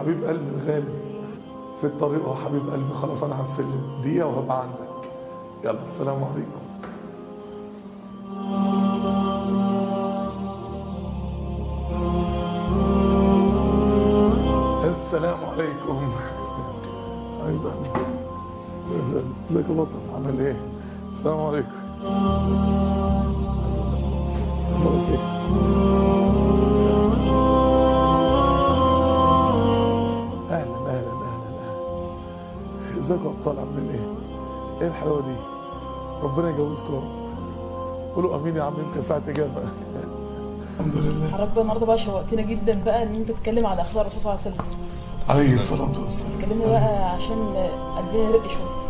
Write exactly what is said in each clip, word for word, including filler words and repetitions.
حبيب قلبي الغالي في الطريق، هو حبيب قلبي. خلاص انا هسلم دقيقة وهبقى عندك. يلا السلام عليكم. السلام عليكم. ايضا ازيك يا بطل، عامل ايه؟ السلام عليكم. اخبارك ايه؟ اهلا اهلا اهلا اهلا. ازيك يا ابطال، عاملين ايه؟ ايه الحلاوه دي؟ ربنا يجوزكم يا رب. قولوا امين يا عم، يمكن ساعه اجابه. الحمد لله. رب النهارده بقى شوقتنا جدا بقى ان انت تتكلم على اخلاق الرسول صلى الله عليه وسلم. عليه الصلاه والسلام. اتكلمنا بقى عشان قلبنا يرق شويه.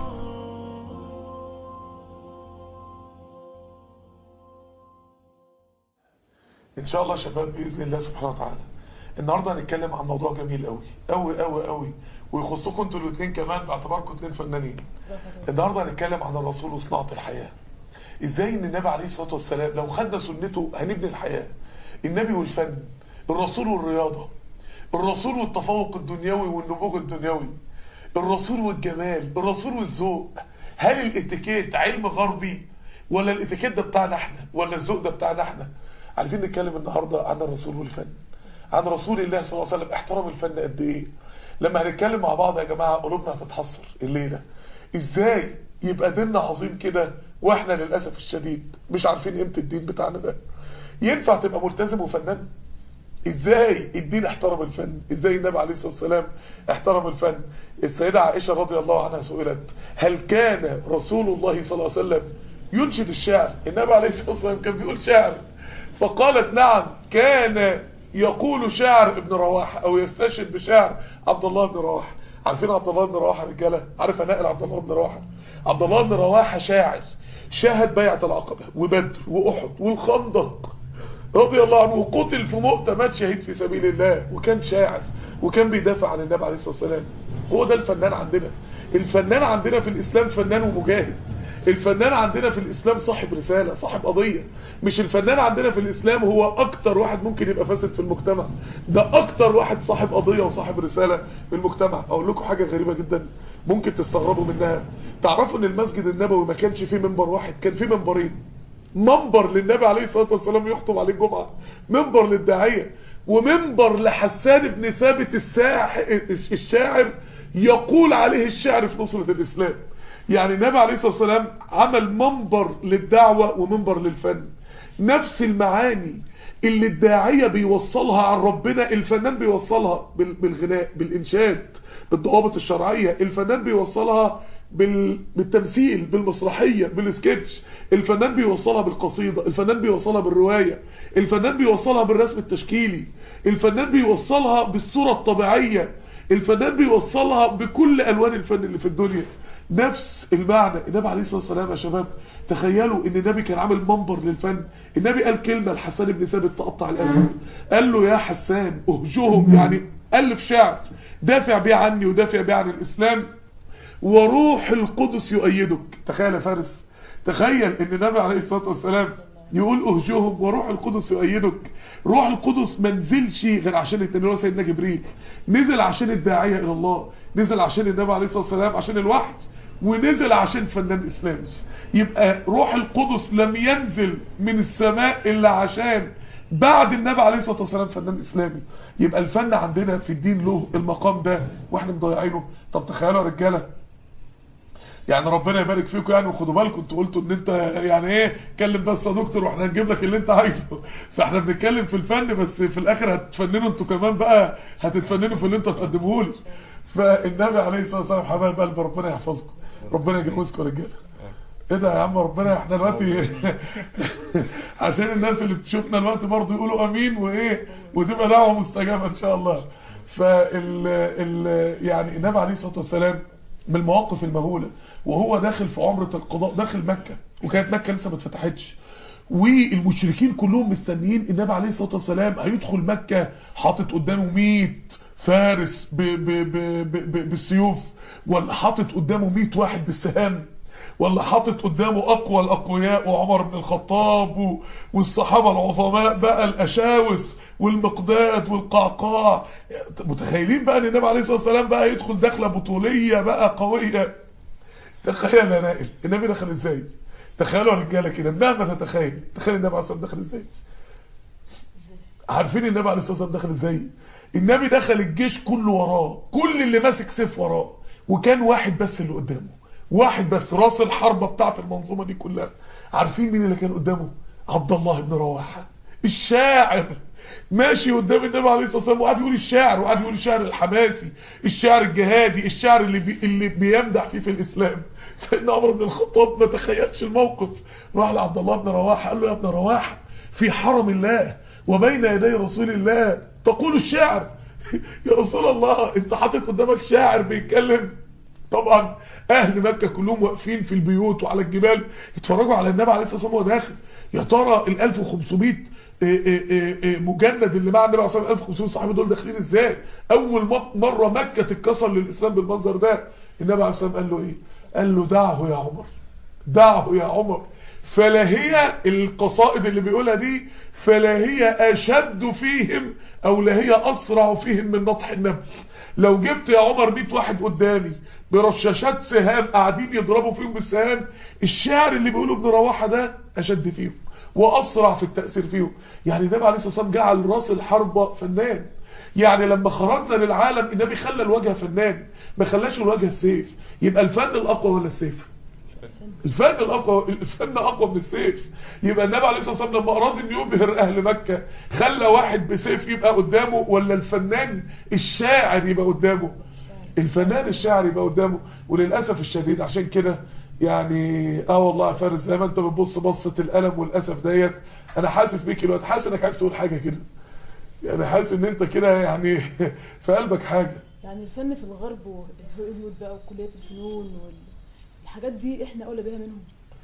ان شاء الله يا شباب باذن الله سبحانه وتعالى النهارده هنتكلم عن موضوع جميل قوي قوي قوي قوي، ويخصكم انتوا الاثنين كمان باعتباركم اثنين فنانين. النهارده هنتكلم عن الرسول وصناعه الحياه. ازاي ان النبي عليه الصلاه والسلام لو خدنا سنته هنبني الحياه. النبي والفن، الرسول والرياضه، الرسول والتفوق الدنيوي والنبوغ الدنيوي، الرسول والجمال، الرسول والذوق. هل الاتيكيت علم غربي ولا الاتيكيت ده بتاعنا احنا ولا الذوق ده بتاعنا احنا؟ عايزين نتكلم النهارده عن الرسول والفن، عن رسول الله صلى الله عليه وسلم. احترم الفن قد ايه؟ لما هنتكلم مع بعض يا جماعه قلوبنا هتتحسر الليله. ازاي يبقى ديننا عظيم كده واحنا للاسف الشديد مش عارفين قيمه الدين بتاعنا ده؟ ينفع تبقى ملتزم وفنان؟ ازاي الدين احترم الفن؟ ازاي النبي عليه الصلاه والسلام احترم الفن؟ السيده عائشه رضي الله عنها سئلت هل كان رسول الله صلى الله عليه وسلم ينشد الشعر؟ النبي عليه الصلاه والسلام كان بيقول شعر؟ فقالت نعم، كان يقول شعر ابن رواحه او يستشهد بشعر عبد الله بن رواحه. عارفين عبد الله بن رواحه رجاله؟ عارف نائل عبد الله بن رواحه؟ عبد الله بن رواحه شاعر شاهد بيعه العقبه وبدر واحد والخندق رضي الله عنه، وقتل في مؤتة، مات شهيد في سبيل الله، وكان شاعر وكان بيدافع عن النبي عليه الصلاه والسلام. هو ده الفنان عندنا. الفنان عندنا في الاسلام فنان ومجاهد. الفنان عندنا في الاسلام صاحب رساله، صاحب قضيه. مش الفنان عندنا في الاسلام هو اكتر واحد ممكن يبقى فاسد في المجتمع، ده اكتر واحد صاحب قضيه وصاحب رساله في المجتمع. اقول لكم حاجه غريبه جدا ممكن تستغربوا منها. تعرفوا ان المسجد النبوي ما كانش فيه منبر واحد، كان فيه منبرين. منبر للنبي عليه الصلاه والسلام يخطب عليه الجمعه، منبر للداعيه، ومنبر لحسان بن ثابت الشاعر يقول عليه الشعر في نصرة الإسلام. يعني النبي عليه الصلاة والسلام عمل منبر للدعوة ومنبر للفن. نفس المعاني اللي الداعية بيوصلها عن ربنا الفنان بيوصلها بالغناء، بالإنشاد، بالضوابط الشرعية. الفنان بيوصلها بالتمثيل، بالمسرحية، بالسكتش. الفنان بيوصلها بالقصيدة، الفنان بيوصلها بالرواية، الفنان بيوصلها بالرسم التشكيلي، الفنان بيوصلها بالصورة الطبيعية، الفنان بيوصلها بكل ألوان الفن اللي في الدنيا. نفس المعنى النبي عليه الصلاة والسلام يا شباب. تخيلوا ان النبي كان عامل منبر للفن. النبي قال كلمة لحسان بن ثابت تقطع القلب، قال له يا حسان اهجهم، يعني ألف شعر دافع بيه عني ودافع بيه عن الإسلام، وروح القدس يؤيدك. تخيل يا فارس، تخيل ان النبي عليه الصلاة والسلام يقول اهجهم وروح القدس يؤيدك. روح القدس ما نزلش غير عشان اتنين، سيدنا جبريل نزل عشان الداعية الى الله، نزل عشان النبي عليه الصلاة والسلام عشان الوحي، ونزل عشان فنان اسلامي. يبقى روح القدس لم ينزل من السماء الا عشان بعد النبي عليه الصلاة والسلام فنان اسلامي. يبقى الفن عندنا في الدين له المقام ده واحنا مضيعينه. طب تخيلوا يا رجاله، يعني ربنا يبارك فيكم يعني، وخدوا بالكم انتوا قلتوا ان انت يعني ايه كلم بس يا دكتور واحنا هنجيب لك اللي انت عايزه. فاحنا بنتكلم في الفن بس في الاخر هتفننوا انتوا كمان بقى، هتتفننوا في اللي انتوا هتقدموه لي. فالنبي عليه الصلاه والسلام حبايب قلب ربنا يحفظكم، ربنا يجوزكم يا رجاله. ايه ده يا عم، ربنا احنا دلوقتي عشان الناس اللي بتشوفنا دلوقتي برضه يقولوا امين وايه، وتبقى دعوه مستجابه ان شاء الله. فال ال يعني النبي عليه الصلاه والسلام من المواقف المهولة وهو داخل في عمرة القضاء داخل مكة، وكانت مكة لسه ما اتفتحتش، والمشركين كلهم مستنيين النبي عليه الصلاة والسلام هيدخل مكة حاطط قدامه مية فارس ب ب ب ب ب بالسيوف، ولا حاطط قدامه مية واحد بالسهام. ولا حاطط قدامه اقوى الاقوياء وعمر بن الخطاب والصحابه العظماء بقى الاشاوس والمقداد والقعقاع. متخيلين بقى ان النبي عليه الصلاه والسلام بقى يدخل دخله بطوليه بقى قويه؟ تخيل يا نائل النبي دخل ازاي؟ تخيلوا يا رجاله كده مهما تتخيل، تخيل النبي عليه الصلاه والسلام دخل ازاي؟ عارفين النبي عليه الصلاه والسلام دخل ازاي؟ النبي دخل الجيش كله وراه، كل اللي ماسك سيف وراه، وكان واحد بس اللي قدامه، واحد بس راس الحربة بتاعت المنظومة دي كلها. عارفين مين اللي كان قدامه؟ عبد الله بن رواحة الشاعر، ماشي قدام النبي عليه الصلاة والسلام وقعد يقول الشعر، وقعد يقول الشعر الحماسي، الشعر الجهادي، الشعر اللي بي اللي بيمدح فيه في الإسلام. سيدنا عمر بن الخطاب ما تخيلش الموقف، راح لعبد الله بن رواحة قال له يا ابن رواحة في حرم الله وبين يدي رسول الله تقول الشعر؟ يا رسول الله انت حاطط قدامك شاعر بيتكلم؟ طبعا اهل مكة كلهم واقفين في البيوت وعلى الجبال يتفرجوا على النبي عليه الصلاة والسلام وهو داخل. يا ترى ال ألف وخمسمائة مجند اللي مع النبي عليه الصلاة والسلام ألف وخمسمائة صحابي دول داخلين ازاي؟ اول مرة مكة تتكسر للاسلام بالمنظر ده. النبي عليه الصلاة والسلام قال له ايه؟ قال له دعه يا عمر، دعه يا عمر، فلا هي القصائد اللي بيقولها دي فلا هي اشد فيهم او لا هي اسرع فيهم من نطح النمل. لو جبت يا عمر مئة واحد قدامي برشاشات سهام قاعدين يضربوا فيهم بالسهام، الشعر اللي بيقوله ابن رواحة ده اشد فيهم واسرع في التأثير فيهم. يعني النبي عليه الصلاة والسلام جعل راس الحربة فنان. يعني لما خرجنا للعالم النبي خلى الوجه فنان، ما خلاش الوجه السيف. يبقى الفن الاقوى ولا السيف؟ الفن الاقوى، الفن اقوى من السيف. يبقى النبي عليه الصلاه والسلام لما اراد ان يبهر اهل مكه خلى واحد بسيف يبقى قدامه، ولا الفنان الشاعر يبقى قدامه؟ الفنان الشاعر يبقى قدامه. وللاسف الشديد عشان كده يعني اه والله يا فارس زي ما انت بتبص بصه الالم والاسف ديت، انا حاسس بيك دلوقتي، حاسس انك عايز تقول حاجه كده، يعني حاسس ان انت كده يعني في قلبك حاجه. يعني الفن في الغرب والهوليوود بقى وكليات الفنون والحاجات دي احنا اولى بيها منهم.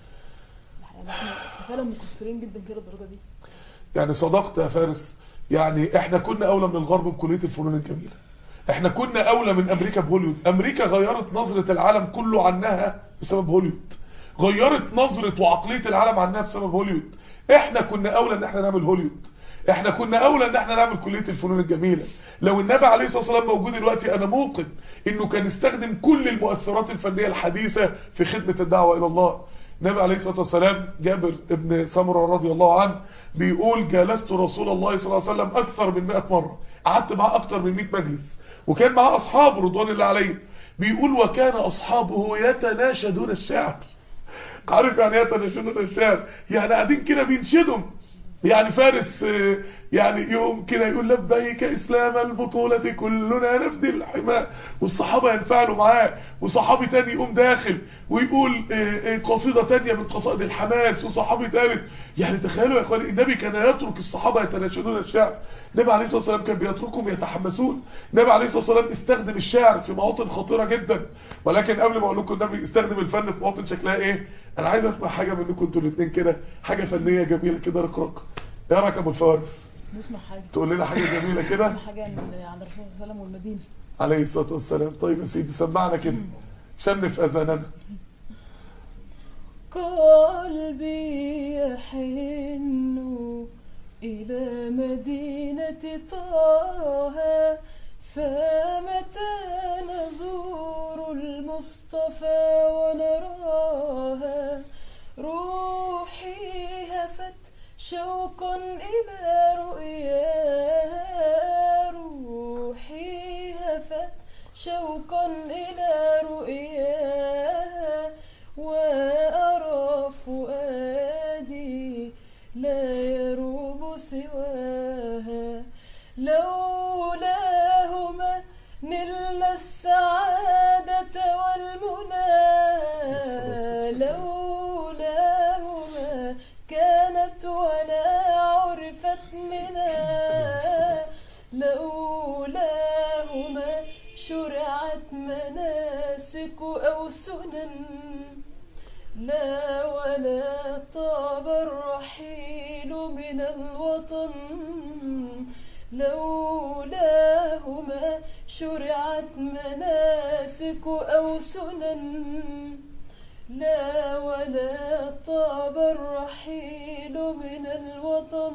يعني احنا فعلا مقصرين جدا كده الدرجه دي. يعني صدقت يا فارس، يعني احنا كنا اولى من الغرب بكليه الفنون الجميله. احنا كنا اولى من امريكا بهوليوود. امريكا غيرت نظره العالم كله عنها بسبب هوليوود، غيرت نظره وعقليه العالم عنها بسبب هوليوود. احنا كنا اولى ان احنا نعمل هوليوود، احنا كنا اولى ان احنا نعمل كليه الفنون الجميله. لو النبي عليه الصلاه والسلام موجود دلوقتي انا موقن انه كان يستخدم كل المؤثرات الفنيه الحديثه في خدمه الدعوه الى الله. النبي عليه الصلاه والسلام جابر ابن سمره رضي الله عنه بيقول جالست رسول الله صلى الله عليه وسلم اكثر من مئة مره، قعدت معاه اكثر من مئة مجلس، وكان معاه اصحابه رضوان الله عليهم. بيقول وكان اصحابه يتناشدون الشعر. عارف يعني يتناشدون الشعر؟ يعني قاعدين كده بينشدهم. يعني فارس يعني يوم كده يقول لبيك اسلام البطولة كلنا نفدي الحماء، والصحابة ينفعلوا معاه، وصحابي تاني يقوم داخل ويقول قصيدة تانية من قصائد الحماس، وصحابي ثالث. يعني تخيلوا يا اخواني النبي كان يترك الصحابة يتناشدون الشعر، النبي عليه الصلاة والسلام كان بيتركهم يتحمسون. النبي عليه الصلاة والسلام استخدم الشعر في مواطن خطيرة جدا. ولكن قبل ما اقول لكم النبي استخدم الفن في مواطن شكلها ايه، انا عايز اسمع حاجة منكم انتوا الاثنين كده، حاجة فنية جميلة كده رقراق. ايه رايك يا ابو الفوارس؟ نسمع حاجه، تقول لنا حاجه جميله كده، نسمع حاجه عن عن الرسول صلى الله عليه وسلم والمدينه عليه الصلاه والسلام. طيب يا سيدي سمعنا كده، شنف اذاننا. قلبي يحن الى مدينه طه، فمتى نزور المصطفى ونراها، روحي هفت شوقا إلى رؤياها، روحي هفت شوقا إلى رؤياها، وأرى فؤادي لا يروب سواها، لولاهما نلنا السعادة والمنى، لولاهما كانت ولا عرفت منا، لولاهما شرعت مناسك أو سنن، لا ولا طاب الرحيل من الوطن، لولاهما شرعت مناسك أو سنن، لا الرحيل من الوطن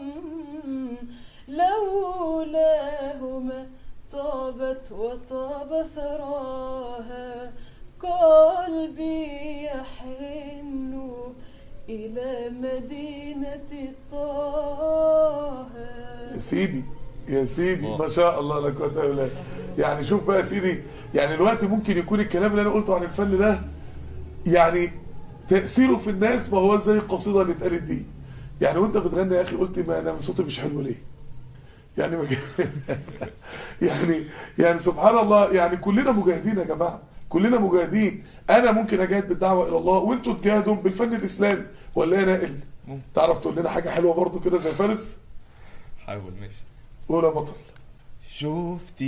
لولاه ما طابت وطاب ثراها قلبي يحن إلى مدينة طه. يا سيدي يا سيدي ما شاء الله لا قوه الا بالله. يعني شوف بقى يا سيدي، يعني الوقت ممكن يكون الكلام اللي انا قلته عن الفن ده يعني تأثيره في الناس ما هو زي القصيدة اللي اتقالت دي. يعني وانت بتغني يا اخي قلت ما انا صوتي مش حلو ليه؟ يعني ما يعني يعني سبحان الله، يعني كلنا مجاهدين يا جماعة، كلنا مجاهدين. انا ممكن اجاهد بالدعوة الى الله وانتوا تجاهدوا بالفن الاسلامي، ولا ايه نائل؟ تعرف تقول لنا حاجة حلوة برضو كده زي فارس؟ حاول ماشي. قول يا بطل. شفت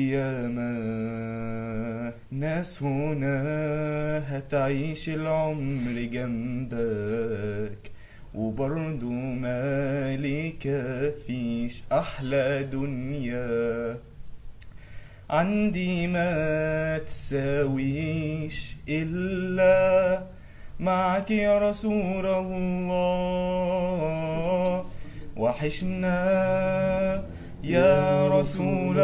ياما ناس هنا هتعيش العمر جنبك وبرضو مالك فيش احلى دنيا عندي ما تساويش الا معك يا رسول الله. وحشنا يا رسول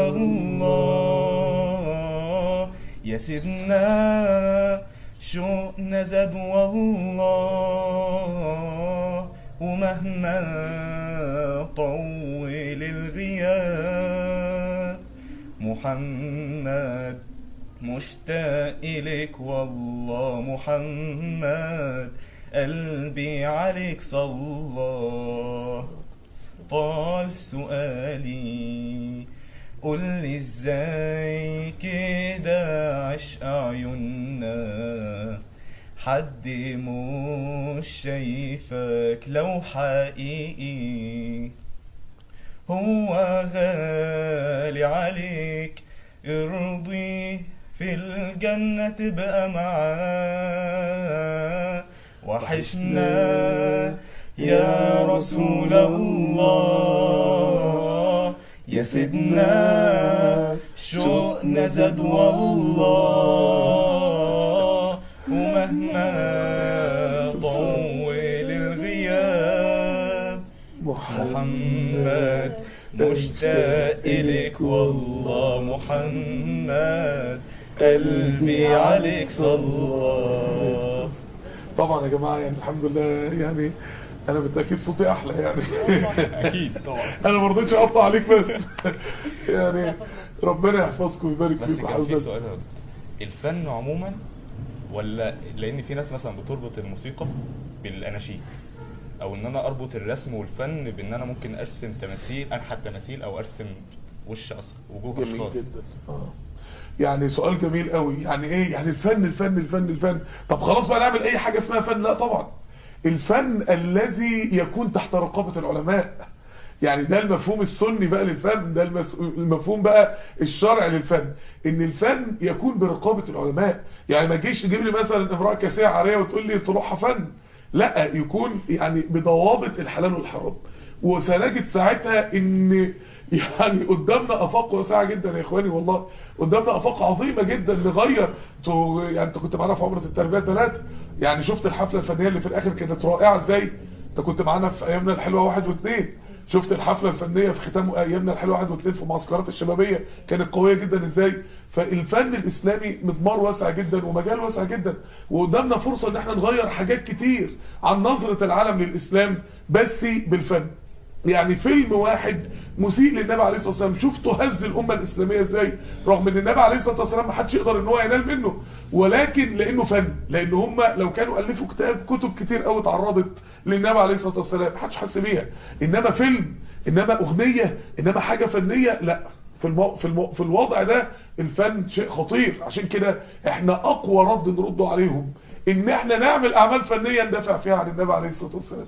الله يا سيدنا شوقنا زاد والله ومهما طول الغياب محمد مشتاق إليك والله محمد قلبي عليك صلى. طال سؤالي قولي ازاي كده عشق عيوننا حد مش شايفك لو حقيقي هو غالي عليك ارضي في الجنة تبقى معاه. وحشنا يا رسول الله يا سيدنا شوقنا زاد والله ومهما طول الغياب محمد مشتاق إليك والله محمد قلبي عليك صلى. طبعا يا جماعة يعني الحمد لله، يعني انا بالتأكيد صوتي احلى يعني اكيد طبعا. انا ما رضيتش اقطع عليك بس يعني ربنا يحفظكم ويبارك بس فيكم. كان في سؤال، الفن عموما ولا لان في ناس مثلا بتربط الموسيقى بالاناشيد، او ان انا اربط الرسم والفن بان انا ممكن ارسم تماثيل، انحت تماثيل او ارسم وش اصلا وجوه جميل اشخاص. جدا. اه يعني سؤال جميل قوي. يعني ايه يعني الفن الفن الفن الفن طب خلاص بقى نعمل اي حاجة اسمها فن؟ لا طبعا. الفن الذي يكون تحت رقابة العلماء، يعني ده المفهوم السني بقى للفن، ده المفهوم بقى الشرع للفن، ان الفن يكون برقابة العلماء. يعني ما تجيش تجيب لي مثلا امرأة كاسية عارية وتقول لي طلوعها فن، لا، يكون يعني بضوابط الحلال والحرام. وسنجد ساعتها ان يعني قدامنا افاق واسعه جدا يا اخواني، والله قدامنا افاق عظيمه جدا نغير. يعني انت كنت معانا في عمره التربيه ثلاثة، يعني شفت الحفله الفنيه اللي في الاخر كانت رائعه ازاي؟ انت كنت معانا في ايامنا الحلوه واحد واثنين، شفت الحفله الفنيه في ختام ايامنا الحلوه واحد واثنين في معسكرات الشبابيه كانت قويه جدا ازاي؟ فالفن الاسلامي مضمار واسع جدا ومجال واسع جدا، وقدامنا فرصه ان احنا نغير حاجات كتير عن نظره العالم للاسلام بس بالفن. يعني فيلم واحد مسيء للنبي عليه الصلاه والسلام شفتوا هز الامه الاسلاميه ازاي، رغم ان النبي عليه الصلاه والسلام ما حدش يقدر ان هو ينال منه، ولكن لانه فن، لان هم لو كانوا الفوا كتاب كتب كتير قوي اتعرضت للنبي عليه الصلاه والسلام ما حدش حس بيها، انما فيلم، انما اغنيه، انما حاجه فنيه، لا، في المو... في, المو... في الوضع ده الفن شيء خطير. عشان كده احنا اقوى رد نرده عليهم ان احنا نعمل اعمال فنيه ندافع فيها عن النبي عليه الصلاه والسلام.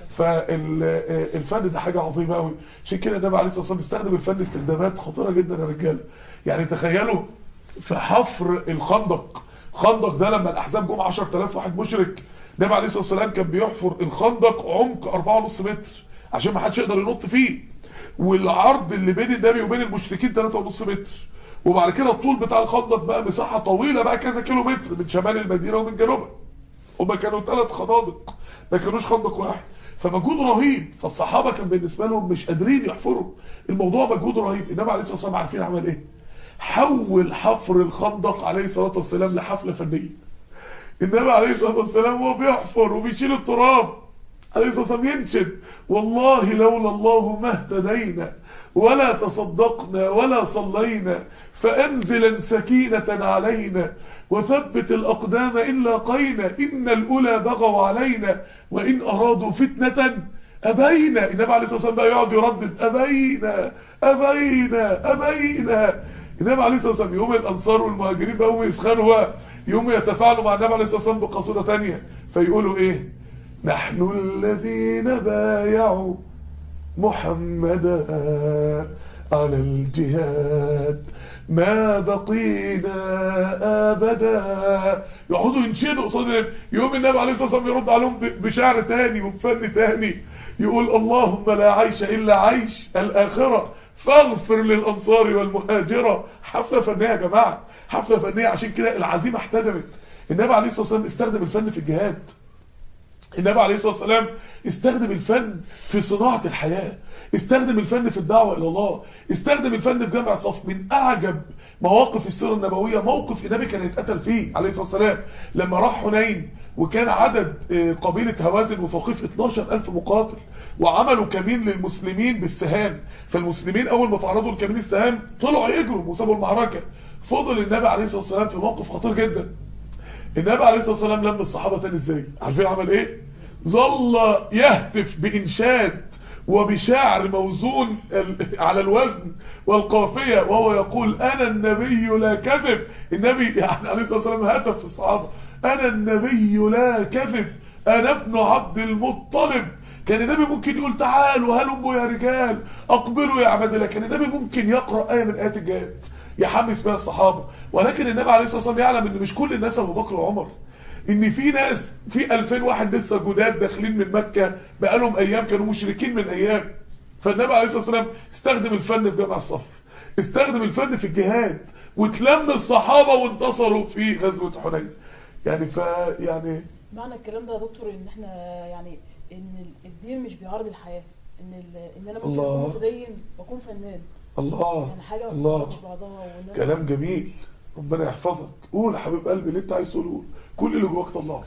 فالفن ده حاجة عظيمة قوي. عشان كده النبي عليه الصلاة والسلام بيستخدم الفن استخدامات خطيرة جدا يا رجاله. يعني تخيلوا في حفر الخندق، الخندق ده لما الاحزاب جم عشرة آلاف واحد مشرك، النبي عليه الصلاة والسلام كان بيحفر الخندق عمق أربعة ونص متر عشان ما حدش يقدر ينط فيه، والعرض اللي بين النبي وبين المشركين ثلاثة ونص متر، وبعد كده الطول بتاع الخندق بقى مساحة طويلة بقى كذا كيلو متر من شمال المدينة ومن جنوبها. هما كانوا ثلاث خنادق ما كانوش خندق واحد، فمجهود رهيب. فالصحابه كان بالنسبه لهم مش قادرين يحفروا، الموضوع مجهود رهيب. النبي عليه الصلاه والسلام عارفين عمل ايه؟ حول حفر الخندق عليه الصلاه والسلام لحفله فنيه. النبي عليه الصلاه والسلام وهو بيحفر وبيشيل التراب عليه الصلاه والسلام ينشد: والله لولا الله ما اهتدينا ولا تصدقنا ولا صلينا، فأنزلا سكينة علينا وثبت الأقدام إن لاقينا، إن الأولى بغوا علينا وإن أرادوا فتنة أبينا. النبي عليه الصلاة والسلام بقى يقعد يردد: أبينا أبينا أبينا. النبي عليه الصلاة والسلام يوم الأنصار والمهاجرين بقوا يسخنوا، يوم يتفاعلوا مع النبي عليه الصلاة والسلام بقصيدة تانية، فيقولوا إيه؟ نحن الذين بايعوا محمدا على الجهاد ما بقينا ابدا. يقعدوا ينشدوا قصاد يوم النبي عليه الصلاه والسلام يرد عليهم بشعر تاني وبفن تاني، يقول: اللهم لا عيش الا عيش الاخره فاغفر للانصار والمهاجره. حفله فنيه يا جماعه، حفله فنيه. عشان كده العزيمه احتدمت. النبي عليه الصلاه والسلام استخدم الفن في الجهاد. النبي عليه الصلاة والسلام استخدم الفن في صناعة الحياة، استخدم الفن في الدعوة إلى الله، استخدم الفن في جمع الصف. من أعجب مواقف السيرة النبوية موقف النبي كان يتقتل فيه عليه الصلاة والسلام لما راح حنين، وكان عدد قبيلة هوازن وثقيف اتناشر ألف مقاتل، وعملوا كمين للمسلمين بالسهام. فالمسلمين أول ما تعرضوا لكمين السهام طلعوا يجروا وسابوا المعركة. فضل النبي عليه الصلاة والسلام في موقف خطير جدا. النبي عليه الصلاة والسلام لم الصحابة تاني ازاي؟ عارفين عمل ايه؟ ظل يهتف بإنشاد وبشعر موزون على الوزن والقافية وهو يقول: أنا النبي لا كذب. النبي يعني عليه الصلاة والسلام هتف في الصحابة: أنا النبي لا كذب، أنا ابن عبد المطلب. كان النبي ممكن يقول: تعالوا هلموا يا رجال اقبلوا يا عباد الله. كان النبي ممكن يقرأ آية من آيات الجهاد يحمس بها الصحابة، ولكن النبي عليه الصلاة والسلام يعلم ان مش كل الناس ابو بكر وعمر، ان في ناس في ألفين واحد لسه جداد داخلين من مكة بقالهم ايام كانوا مشركين من ايام. فالنبي عليه الصلاة والسلام استخدم الفن في جمع الصف، استخدم الفن في الجهاد، وتلم الصحابة وانتصروا في غزوة حنين. يعني ف يعني معنى الكلام ده يا دكتور ان احنا يعني ان الدين مش بيعارض الحياة، ان ان انا ممكن اكون متدين واكون فنان. الله يعني حاجة الله بعضها. كلام جميل، ربنا يحفظك. قول يا حبيب قلبي اللي انت عايز تقوله، كل اللي جواك طلعه.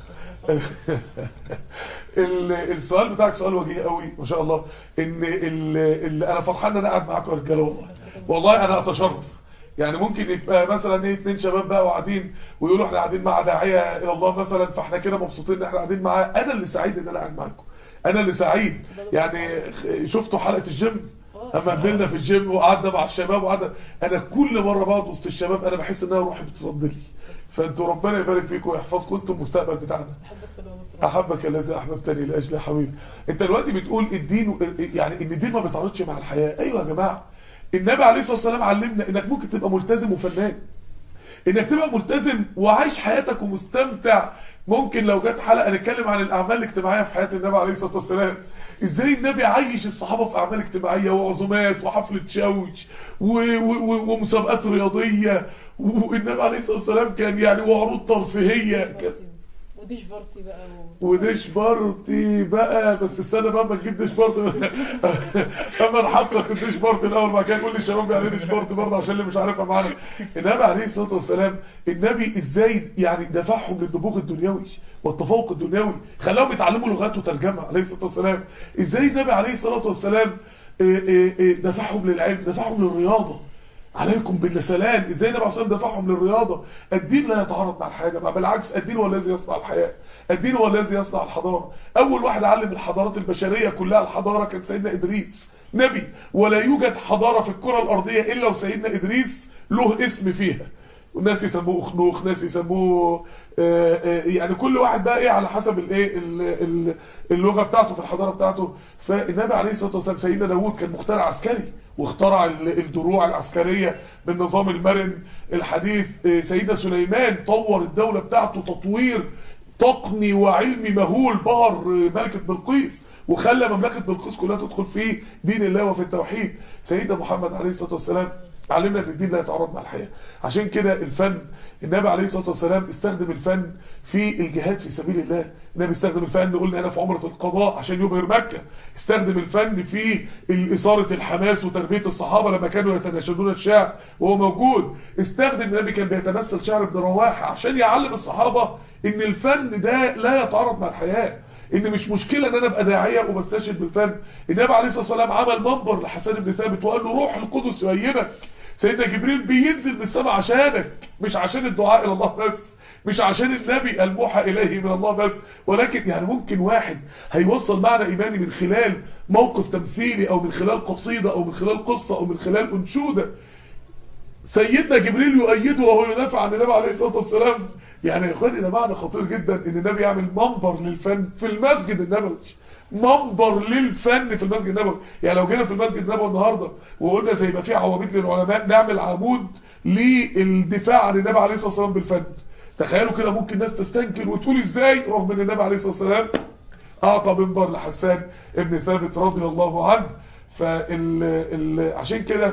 السؤال بتاعك سؤال وجيه قوي ما شاء الله. ان اللي انا فرحان ان انا قاعد معاكم يا رجاله، والله والله انا اتشرف. يعني ممكن يبقى مثلا ايه اتنين شباب بقى وقاعدين ويقولوا احنا قاعدين مع داعيه الى الله مثلا، فاحنا كده مبسوطين ان احنا قاعدين معاه. انا اللي سعيد ان انا قاعد معاكم، انا اللي سعيد. يعني شفتوا حلقه الجيم اما نزلنا في الجيم وقعدنا مع الشباب وقعدنا، انا كل مره بقعد وسط الشباب انا بحس ان انا روحي بترد لي. فانتوا ربنا يبارك فيكم ويحفظكم، انتم المستقبل بتاعنا. احبك الذي احببتني لاجل يا حبيبي. انت دلوقتي بتقول الدين، يعني ان الدين ما بيتعارضش مع الحياه. ايوه يا جماعه، النبي عليه الصلاه والسلام علمنا انك ممكن تبقى ملتزم وفنان، انك تبقى ملتزم وعايش حياتك ومستمتع. ممكن لو جت حلقه نتكلم عن الاعمال الاجتماعيه في حياه النبي عليه الصلاه والسلام، ازاي النبي عايش الصحابه في اعمال اجتماعيه وعزومات وحفله شوش ومسابقات رياضيه، والنبي عليه الصلاه والسلام كان يعني وعروض ترفيهيه كان وديش بارتي بقى و... وديش بارتي بقى. بس استنى بقى ما تجيب ديش بارتي اما نحقق الديش بارتي الاول، بعد كده نقول للشباب يعني ديش بارتي برضه عشان اللي مش عارفها معانا. النبي عليه الصلاه والسلام النبي ازاي يعني دفعهم للنبوغ الدنيوي والتفوق الدنيوي، خلاهم يتعلموا لغات وترجمه عليه الصلاه والسلام. ازاي النبي عليه الصلاه والسلام دفعهم للعلم، دفعهم للرياضه. عليكم بالنسلان. ازاي النبي عليه الصلاه والسلام دفعهم للرياضه. الدين لا يتعارض مع الحاجه، بالعكس الدين هو الذي يصنع الحياه، الدين هو الذي يصنع الحضاره. اول واحد علم الحضارات البشريه كلها الحضاره كان سيدنا ادريس نبي، ولا يوجد حضاره في الكره الارضيه الا وسيدنا ادريس له اسم فيها. والناس يسموه اخنوخ، ناس يسموه يعني كل واحد بقى ايه على حسب الايه اللغه بتاعته في الحضاره بتاعته. فالنبي عليه الصلاه والسلام سيدنا داوود كان مخترع عسكري واخترع الدروع العسكريه بالنظام المرن الحديث. سيدنا سليمان طور الدوله بتاعته تطوير تقني وعلمي مهول، بهر ملكه بلقيس وخلى مملكه بلقيس كلها تدخل في دين الله وفي التوحيد. سيدنا محمد عليه الصلاه والسلام علمنا ان الدين لا يتعارض مع الحياة. عشان كده الفن، النبي عليه الصلاة والسلام استخدم الفن في الجهاد في سبيل الله. النبي استخدم الفن، قلنا هنا في عمرة القضاء عشان يبهر مكة. استخدم الفن في إثارة الحماس وتربية الصحابة لما كانوا يتناشدون الشعر وهو موجود. استخدم، النبي كان بيتمثل شعر ابن رواحة عشان يعلم الصحابة ان الفن ده لا يتعارض مع الحياة، ان مش مشكلة ان انا ابقى داعية وبستشهد بالفن. النبي عليه الصلاة والسلام عمل منبر لحسان بن ثابت وقال له روح القدس يؤيدك. سيدنا جبريل بينزل من السماء عشانك، مش عشان الدعاء الى الله بس، مش عشان النبي الموحى اليه من الله بس، ولكن يعني ممكن واحد هيوصل معنى ايماني من خلال موقف تمثيلي او من خلال قصيدة او من خلال قصة او من خلال انشودة. سيدنا جبريل يؤيده وهو يدافع عن النبي عليه الصلاة والسلام. يعني يا اخواني ده معنى خطير جدا ان النبي يعمل منبر للفن في المسجد النبوي، منبر للفن في المسجد النبوي. يعني لو جينا في المسجد النبوي النهارده وقلنا زي ما في عواميد للعلماء نعمل عمود للدفاع عن النبي عليه الصلاة والسلام بالفن، تخيلوا كده ممكن ناس تستنكر وتقول ازاي رغم ان النبي عليه الصلاة والسلام اعطى منبر لحسان ابن ثابت رضي الله عنه. فال عشان كده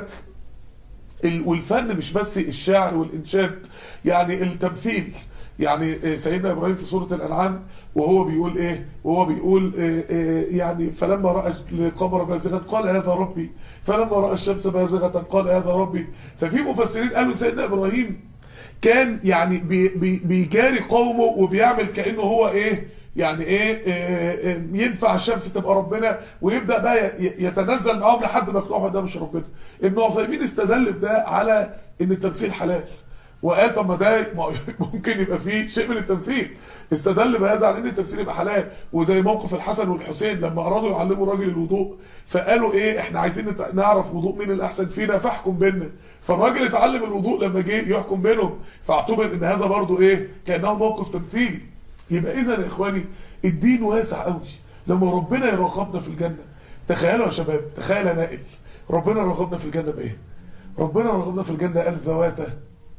والفن مش بس الشعر والإنشاد، يعني التمثيل. يعني سيدنا إبراهيم في سورة الأنعام وهو بيقول إيه، وهو بيقول إيه إيه يعني فلما رأى القمر بازغا قال هذا ربي، فلما رأى الشمس بازغة قال هذا ربي. ففي مفسرين قالوا سيدنا إبراهيم كان يعني بي بي بيجاري قومه وبيعمل كأنه هو إيه يعني ايه, إيه ينفع الشمس تبقى ربنا، ويبدأ بقى يتنزل معاهم لحد ما يقنعوا ده مش ربنا. ابن عثيمين استدل بده على ان التمثيل حلال، وقال طب ما ده ممكن يبقى فيه شيء من التمثيل. استدل بهذا على ان التمثيل يبقى حلال. وزي موقف الحسن والحسين لما ارادوا يعلموا راجل الوضوء فقالوا ايه احنا عايزين نعرف وضوء مين الاحسن فينا فاحكم بيننا. فالراجل اتعلم الوضوء لما جه يحكم بينهم، فاعتبر ان هذا برضو ايه كانه موقف تمثيلي. يبقى اذا يا اخواني الدين واسع قوي. لما ربنا يرغبنا في الجنة، تخيلوا يا شباب، تخيل يا نائل، ربنا رغبنا في الجنة بايه؟ ربنا رغبنا في الجنة قال ذواته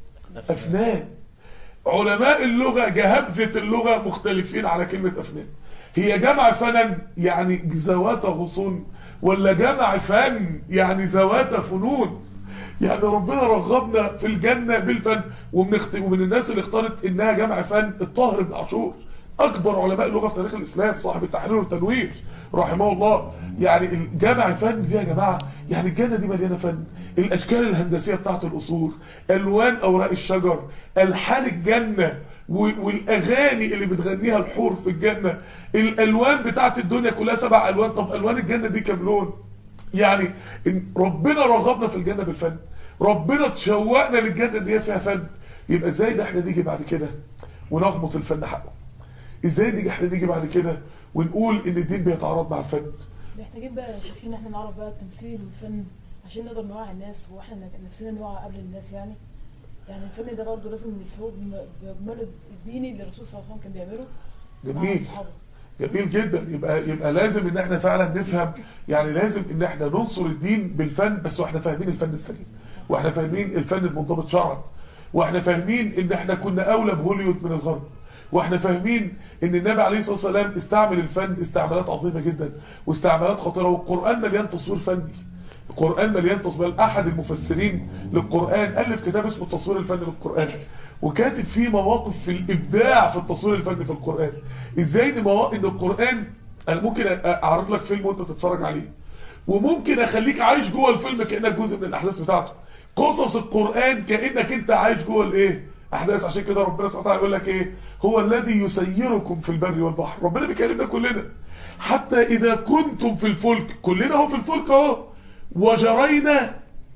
افنان. علماء اللغة جهبذة اللغة مختلفين على كلمة افنان، هي جمع فنن يعني ذوات غصون، ولا جمع فن يعني ذوات فنون؟ يعني ربنا رغبنا في الجنة بالفن. ومن الناس اللي اختارت انها جمع فن الطاهر بن عاشور، اكبر علماء اللغة في تاريخ الاسلام، صاحب التحرير والتنوير رحمه الله. يعني الجمع فن دي يا جماعة، يعني الجنة دي مليانة فن. الاشكال الهندسية بتاعت القصور، الوان اوراق الشجر، الحان الجنة، والاغاني اللي بتغنيها الحور في الجنة، الالوان بتاعت الدنيا كلها سبع الوان. طب الوان الجنة دي كام لون؟ يعني ربنا رغبنا في الجنة بالفن، ربنا تشوقنا للجنة اللي هي فيها فن. يبقى ازاي ده احنا نيجي بعد كده ونغمط الفن حقه؟ ازاي نيجي احنا نيجي بعد كده ونقول ان الدين بيتعارض مع الفن؟ محتاجين بقى يا شيخين احنا نعرف بقى التمثيل والفن عشان نقدر نوعي الناس، واحنا نفسنا نوعي قبل الناس. يعني يعني الفن ده برضه لازم نفهمه بجمال الديني اللي الرسول صلى الله عليه وسلم كان بيعمله. جميل جميل جدا. يبقى يبقى لازم ان احنا فعلا نفهم، يعني لازم ان احنا ننصر الدين بالفن، بس واحنا فاهمين الفن السليم، واحنا فاهمين الفن المنضبط شرعا، واحنا فاهمين ان احنا كنا اولى بهوليود من الغرب، واحنا فاهمين ان النبي عليه الصلاة والسلام استعمل الفن استعمالات عظيمة جدا واستعمالات خطيرة. والقرآن مليان تصوير فني، القرآن مليان تصوير. احد المفسرين للقرآن الف كتاب اسمه التصوير الفني للقرآن، وكاتب فيه مواقف في الابداع في التصوير الفني في القرآن. ازاي ان مواقف ان القرآن انا ممكن اعرض لك فيلم وانت تتفرج عليه، وممكن اخليك عايش جوه الفيلم كأنك جزء من الاحداث بتاعته. قصص القرآن كأنك انت عايش جوه الايه احداث. عشان كده ربنا سبحانه وتعالى يقول لك ايه، هو الذي يسيركم في البر والبحر. ربنا بيكلمنا كلنا، حتى اذا كنتم في الفلك، كلنا هو في الفلك اهو، وجرينا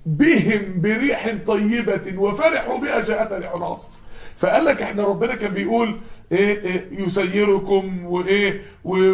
بهم بريح طيبة وفرحوا بها جاءتها ريح عاصف. فقال لك احنا ربنا كان بيقول ايه, إيه يسيركم وايه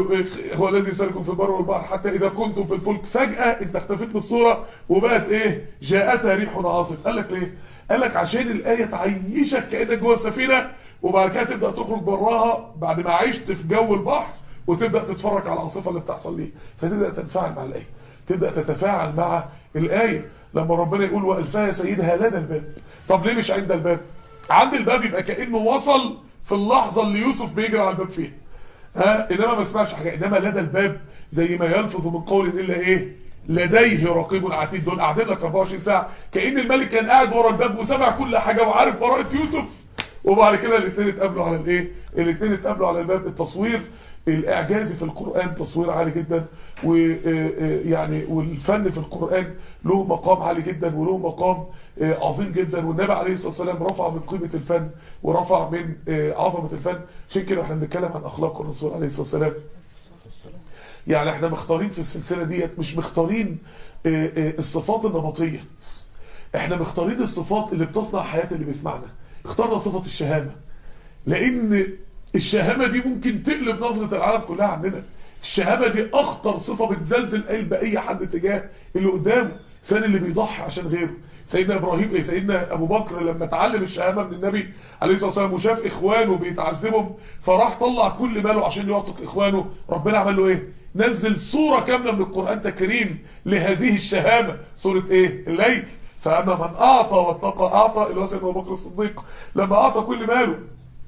هو الذي يسيركم في البر والبحر حتى اذا كنتم في الفلك، فجأة انت اختفيت من الصورة وبقت ايه جاءتها ريح عاصف. قال لك ليه؟ قال لك عشان الآية تعيشك كأنك جوه السفينة، وبعد كده تبدأ تخرج براها بعد ما عشت في جو البحر، وتبدأ تتفرج على العاصفة اللي بتحصل ليه، فتبدأ تتفاعل مع الآية، تبدأ تتفاعل مع الآية. لما ربنا يقول وألفاها سيدها لدى الباب، طب ليه مش عند الباب؟ عند الباب يبقى كأنه وصل في اللحظة اللي يوسف بيجري على الباب فيها، ها انما ما اسمعش حاجة. انما لدى الباب زي ما يلفظ من قول الا ايه لديه رقيب عتيد، دول قاعدين لك أربعة وعشرين ساعة، كأن الملك كان قاعد ورا الباب وسمع كل حاجة وعارف براءة يوسف. وبعد كده الاثنين اتقابلوا على الايه الاثنين اتقابلوا على الباب. التصوير الاعجازي في القرآن تصوير عالي جدا، ويعني والفن في القرآن له مقام عالي جدا وله مقام عظيم جدا، والنبي عليه الصلاة والسلام رفع من قيمة الفن ورفع من عظمة الفن. عشان كده احنا بنتكلم عن اخلاق الرسول عليه الصلاة والسلام. يعني احنا مختارين في السلسلة ديت مش مختارين الصفات النمطية، احنا مختارين الصفات اللي بتصنع حياة اللي بيسمعنا. اخترنا صفة الشهامة لان الشهامة دي ممكن تقلب نظرة العالم كلها عننا. الشهامة دي اخطر صفة بتزلزل قلب اي حد تجاه اللي قدامه، سان اللي بيضحي عشان غيره. سيدنا ابراهيم ايه سيدنا ابو بكر لما اتعلم الشهامة من النبي عليه الصلاة والسلام وشاف اخوانه بيتعذبهم فراح طلع كل ماله عشان يعتق اخوانه، ربنا عمل له ايه؟ نزل سورة كاملة من القرآن تكريم لهذه الشهامة. سورة ايه؟ الليل. فأما من أعطى واتقى أعطى، اللي هو سيدنا أبو بكر الصديق لما أعطى كل ماله.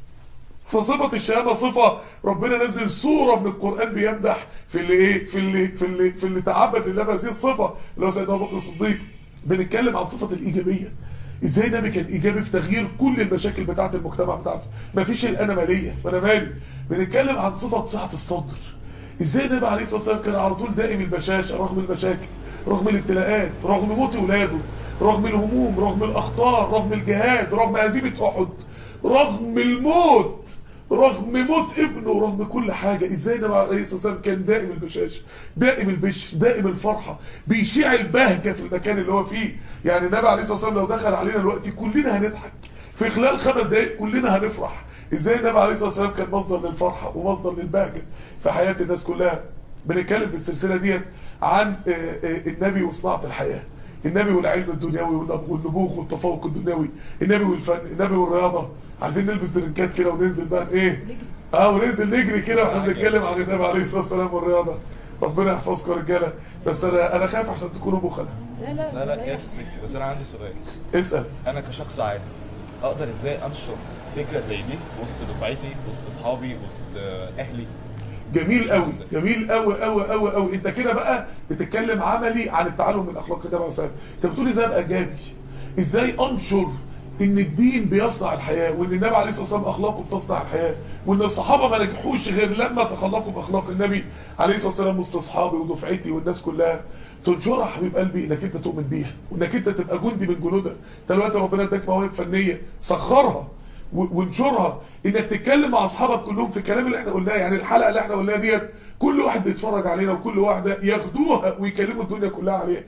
فصفة الشهامة صفة ربنا نزل سورة من القرآن بيمدح في اللي ايه في اللي في اللي في اللي تعبد لله بهذه الصفة، اللي هو سيدنا أبو بكر الصديق. بنتكلم عن صفة الإيجابية، ازاي النبي كان ايجابي في تغيير كل المشاكل بتاعه المجتمع بتاعته، مفيش انا ماليه وانا مالي. بنتكلم عن صفه سعه الصدر، ازاي النبي عليه الصلاه والسلام كان على طول دائم البشاشه رغم المشاكل، رغم الابتلاءات، رغم موت اولاده، رغم الهموم، رغم الاخطار، رغم الجهاد، رغم هزيمه احد، رغم الموت، رغم موت ابنه، رغم كل حاجة. ازاي النبي عليه الصلاة والسلام كان دائم البشاشة، دائم البش، دائم الفرحة، بيشيع البهجة في المكان اللي هو فيه. يعني النبي عليه الصلاة والسلام لو دخل علينا دلوقتي كلنا هنضحك في خلال خمس دقايق، كلنا هنفرح. ازاي النبي عليه الصلاة والسلام كان مصدر للفرحة ومصدر للبهجة في حياة الناس كلها. بنتكلم في السلسلة ديت عن النبي وصناعة الحياة، النبي والعلم الدنيوي والنبوغ والتفوق الدنيوي، النبي والفن، النبي والرياضة. عايزين نلبس درنكات كده وننزل بقى ايه اه وننزل نجري كده واحنا بنتكلم عن النبي عليه الصلاه والسلام والرياضه. ربنا يحفظكم يا رجاله. بس انا انا خايف عشان تكونوا بخلة. لا لا لا لا يا سيدي، بس انا عندي سؤال. اسال. انا كشخص عادي اقدر ازاي انشر فكره زي دي وسط دفعتي، وسط اصحابي، وسط اهلي؟ جميل قوي، جميل قوي قوي قوي قوي. انت كده بقى بتتكلم عملي عن التعلم من اخلاق النبي عليه الصلاه والسلام. انت بتقول ازاي ابقى ايجابي، ازاي انشر ان الدين بيصنع الحياة، وان النبي عليه الصلاة والسلام اخلاقه بتصنع الحياة، وان الصحابة ما نجحوش غير لما تخلقوا باخلاق النبي عليه الصلاة والسلام وسط اصحابي ودفعتي والناس كلها. تنشرها حبيب قلبي انك انت تؤمن بيها، وانك انت تبقى جندي من جنودها. دلوقتي ربنا اداك مواهب فنية، سخرها وانشرها. انك تتكلم مع اصحابك كلهم في الكلام اللي احنا قلناه. يعني الحلقة اللي احنا قلناها ديت كل واحد بيتفرج علينا وكل واحدة ياخدوها ويكلموا الدنيا كلها عليها،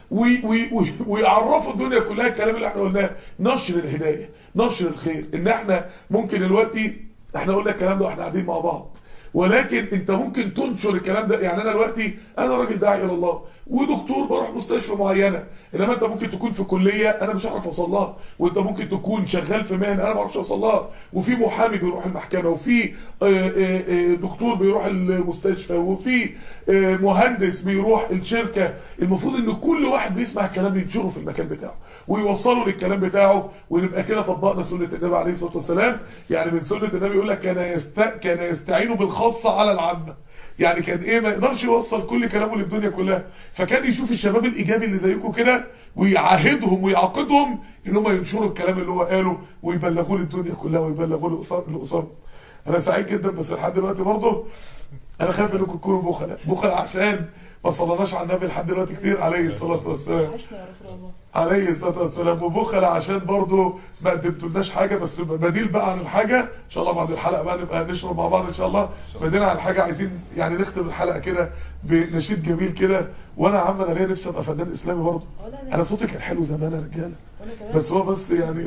ويعرفوا الدنيا كلها الكلام اللي احنا قلناه. نشر الهداية، نشر الخير. ان احنا ممكن دلوقتي احنا قلنا الكلام ده واحنا قاعدين مع بعض، ولكن انت ممكن تنشر الكلام ده. يعني انا دلوقتي انا راجل داعي الى الله ودكتور بروح مستشفى معينة، انما انت ممكن تكون في كلية انا مش هعرف اوصل لها، وانت ممكن تكون شغال في مهنة انا ما اعرفش اوصل لها، وفي محامي بيروح المحكمة، وفي دكتور بيروح المستشفى، وفي مهندس بيروح الشركة. المفروض ان كل واحد بيسمع الكلام ينشره في المكان بتاعه ويوصله للكلام بتاعه، ونبقى كده طبقنا سنة النبي عليه الصلاة والسلام. يعني من سنة النبي يقول لك كان يست... كان يستعين بالخاصة على العامة. يعني كان ايه ما يقدرش يوصل كل كلامه للدنيا كلها، فكان يشوف الشباب الايجابي اللي زيكم كده ويعاهدهم ويعاقدهم ان هم ينشروا الكلام اللي هو قاله ويبلغوه للدنيا كلها ويبلغوه لأقصام. انا سعيد جدا، بس لحد دلوقتي برضه انا خايف انكم تكونوا بخلة بخلة عشان ما صلناش على النبي لحد دلوقتي كتير عليه الصلاه والسلام. عليه الصلاه والسلام. وبخلة عشان برضه ما قدمتولناش حاجه، بس بديل بقى عن الحاجه ان شاء الله بعد الحلقه بقى نبقى نشرب مع بعض ان شاء الله. بديل عن الحاجه عايزين يعني نختم الحلقه كده بنشيد جميل كده. وانا عم انا ليا نفسي ابقى فنان اسلامي برضه. انا صوتي كان حلو زمان يا رجاله، بس هو بس يعني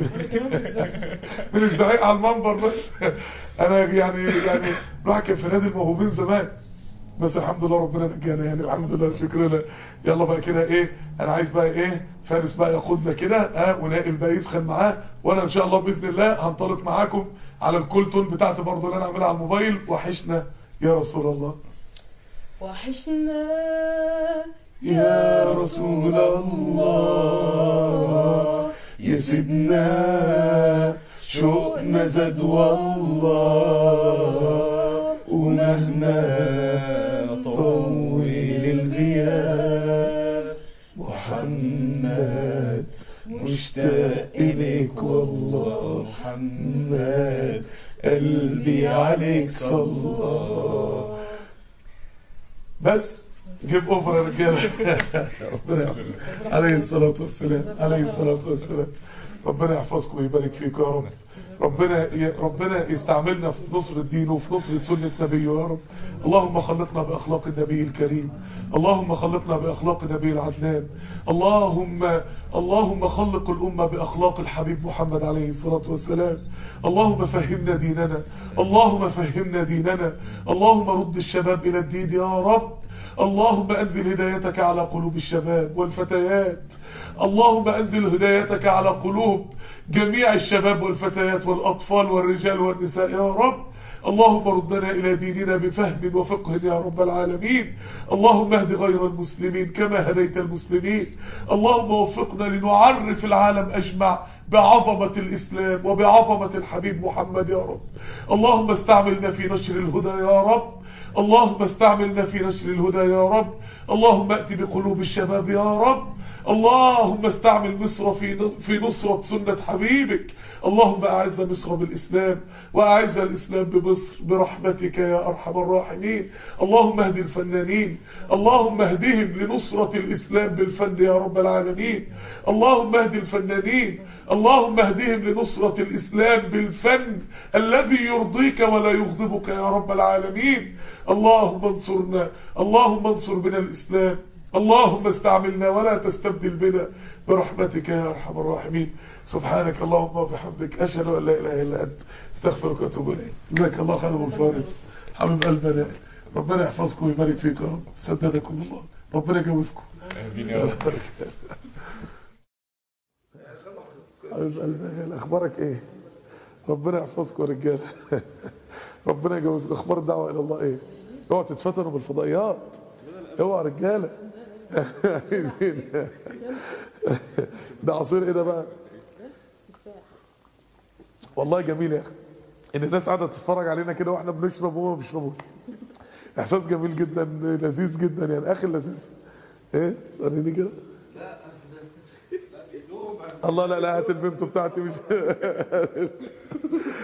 من الزعيق على المنبر بس. انا يعني يعني الواحد كان في نادي الموهوبين زمان، بس الحمد لله ربنا نجانا يعني الحمد لله شكرنا. يلا بقى كده ايه، انا عايز بقى ايه فارس بقى ياخدنا كده اه ونائل بقى يسخن معاه، وانا ان شاء الله باذن الله هنطلق معاكم على الكولتون بتاعتي برضه اللي انا اعملها على الموبايل. وحشنا يا رسول الله، وحشنا يا رسول الله، يا سيدنا شوقنا زاد والله، ومهما طول الغياب محمد مشتاق إليك والله محمد قلبي عليك صلى. بس جيب اوفر يا رجاله. ربنا يحفظك. عليه الصلاه والسلام عليه الصلاه والسلام. ربنا يحفظكم ويبارك فيكم يا رب. ربنا ربنا يستعملنا في نصرة دينه وفي نصرة سنة نبيه يا رب. اللهم خلقنا بأخلاق النبي الكريم، اللهم خلقنا بأخلاق النبي العدنان، اللهم اللهم خلق الأمة بأخلاق الحبيب محمد عليه الصلاة والسلام. اللهم فهمنا ديننا، اللهم فهمنا ديننا، اللهم رد الشباب إلى الدين يا رب. اللهم أنزل هدايتك على قلوب الشباب والفتيات، اللهم أنزل هدايتك على قلوب جميع الشباب والفتيات والأطفال والرجال والنساء يا رب. اللهم ردنا إلى ديننا بفهم وفقه يا رب العالمين. اللهم اهد غير المسلمين كما هديت المسلمين. اللهم وفقنا لنعرف العالم أجمع بعظمة الإسلام وبعظمة الحبيب محمد يا رب. اللهم استعملنا في نشر الهدى يا رب، اللهم استعملنا في نشر الهدى يا رب. اللهم ائت بقلوب الشباب يا رب. اللهم استعمل مصر في في نصرة سنة حبيبك. اللهم أعز مصر بالإسلام وأعز الإسلام بمصر برحمتك يا أرحم الراحمين. اللهم اهد الفنانين، اللهم اهدهم لنصرة الإسلام بالفن يا رب العالمين. اللهم اهد الفنانين، اللهم اهدهم لنصرة الإسلام بالفن الذي يرضيك ولا يغضبك يا رب العالمين. اللهم انصرنا، اللهم انصر بنا الإسلام، اللهم استعملنا ولا تستبدل بنا برحمتك يا أرحم الراحمين. سبحانك اللهم وبحمدك أشهد أن لا إله إلا أنت استغفرك وأتوب إليك. جزاك الله خير أبو الفارس حبيب قلبنا، ربنا يحفظكم ويبارك فيكم يا رب. سددكم الله، ربنا يجوزكم. امين يا رب. حبيب قلبنا، أخبارك إيه؟ ربنا يحفظكم يا رجالة. ربنا يجوزكم. أخبار الدعوة إلى الله إيه؟ اوعوا تتفتنوا بالفضائيات، اوعوا رجالة. ده عصير ايه ده بقى؟ والله جميل يا اخي ان الناس قاعده تتفرج علينا كده واحنا بنشرب وهم ما بيشربوش. احساس جميل جدا، لذيذ جدا يعني. اخي لذيذ. ايه وريني كده. الله لا لا هات البنت بتاعتي مش